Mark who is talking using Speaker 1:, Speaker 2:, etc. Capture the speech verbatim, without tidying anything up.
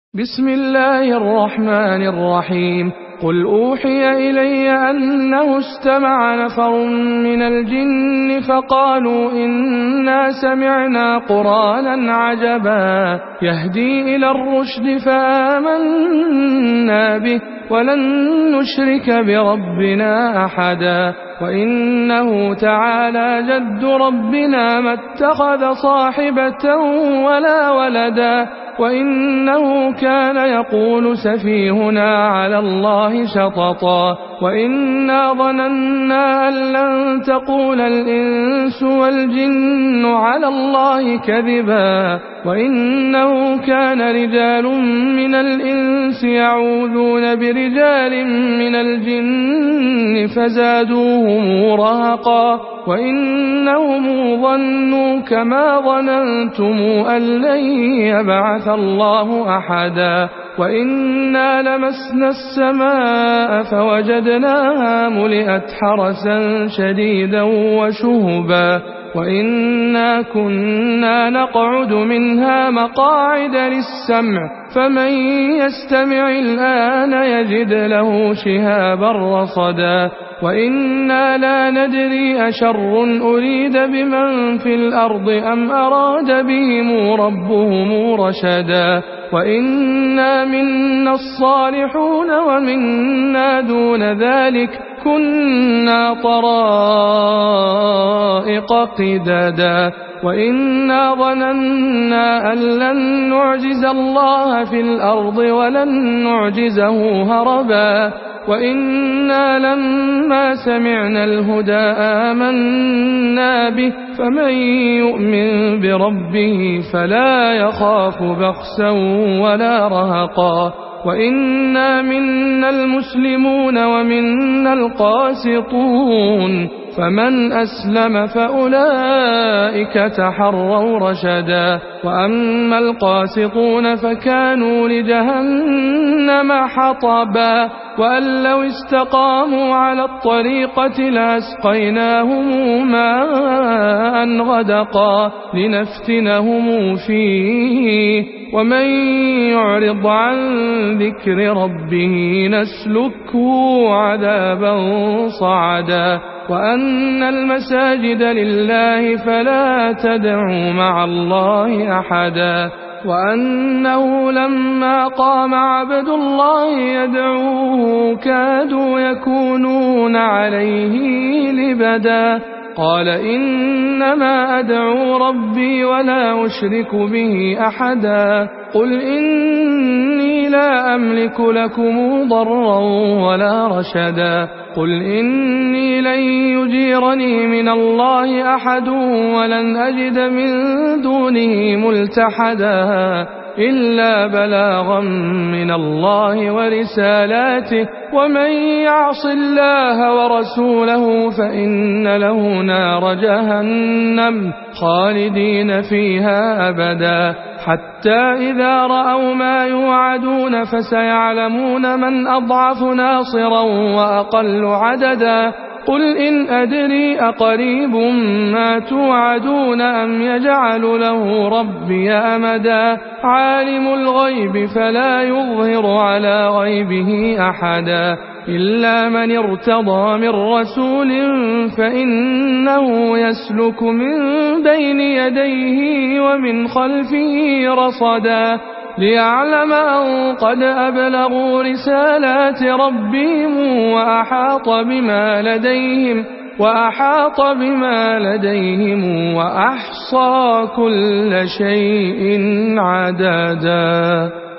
Speaker 1: بسم الله الرحمن الرحيم قل أوحي إلي أنه استمع نفر من الجن فقالوا إنا سمعنا قرآنا عجبا يهدي إلى الرشد فآمنا به ولن نشرك بربنا أحدا وإنه تعالى جد ربنا ما اتخذ صاحبة ولا ولدا وإنه كان يقول سفيهنا على الله شططا وإنا ظننا أن لن تقول الإنس والجن على الله كذبا وإنه كان رجال من الإنس يعوذون برجال من الجن فزادوهم رهقا وإنهم ظنوا كما ظننتم أن لن يبعث الله أحدا وإنا لمسنا السماء فوجدناها ملئت حرسا شديدا وشهبا وإنا كنا نقعد منها مقاعد للسمع فمن يستمع الآن يجد له شهابا رصدا وإنا لا ندري أشر أريد بمن في الأرض أم أراد بهم ربهم رشدا وإنا منا الصالحون ومنا دون ذلك كنا طرائق قددا وإنا ظننا أن لن نعجز الله في الأرض ولن نعجزه هربا وإنا لما سمعنا الهدى آمنا به فمن يؤمن بربه فلا يخاف بخسا ولا رهقا وإنا منا المسلمون ومنا القاسطون فمن أسلم فأولئك تحروا رشدا وأما القاسطون فكانوا لجهنم حطبا وأن لو استقاموا على الطريقة لأسقيناهم ماء غدقا لنفتنهم فيه ومن يعرض عن ذكر ربه نسلكه عذابا صعدا وأن المساجد لله فلا تدعوا مع الله أحدا وأنه لما قام عبد الله يدعوه كادوا يكونون عليه لبدا قال إنما أدعو ربي ولا أشرك به أحدا قل إني لا أملك لكم ضرا ولا رشدا قل إني لن يجيرني من الله أحد ولن أجد من دونه ملتحدا إلا بلاغا من الله ورسالاته ومن يعص الله ورسوله فإن له نار جهنم خالدين فيها أبدا حتى إذا رأوا ما يوعدون فسيعلمون من أضعف ناصرا وأقل عددا قل إن أدري أقريب ما توعدون أم يجعل له ربي أمدا عالم الغيب فلا يظهر على غيبه أحدا إلا من ارتضى من رسول فإنه يسلك من بين يديه ومن خلفه رصدا ليعلم أن قد أبلغوا رسالات ربهم وأحاط بما لديهم وأحاط بما لديهم وأحصى كل شيء عددا.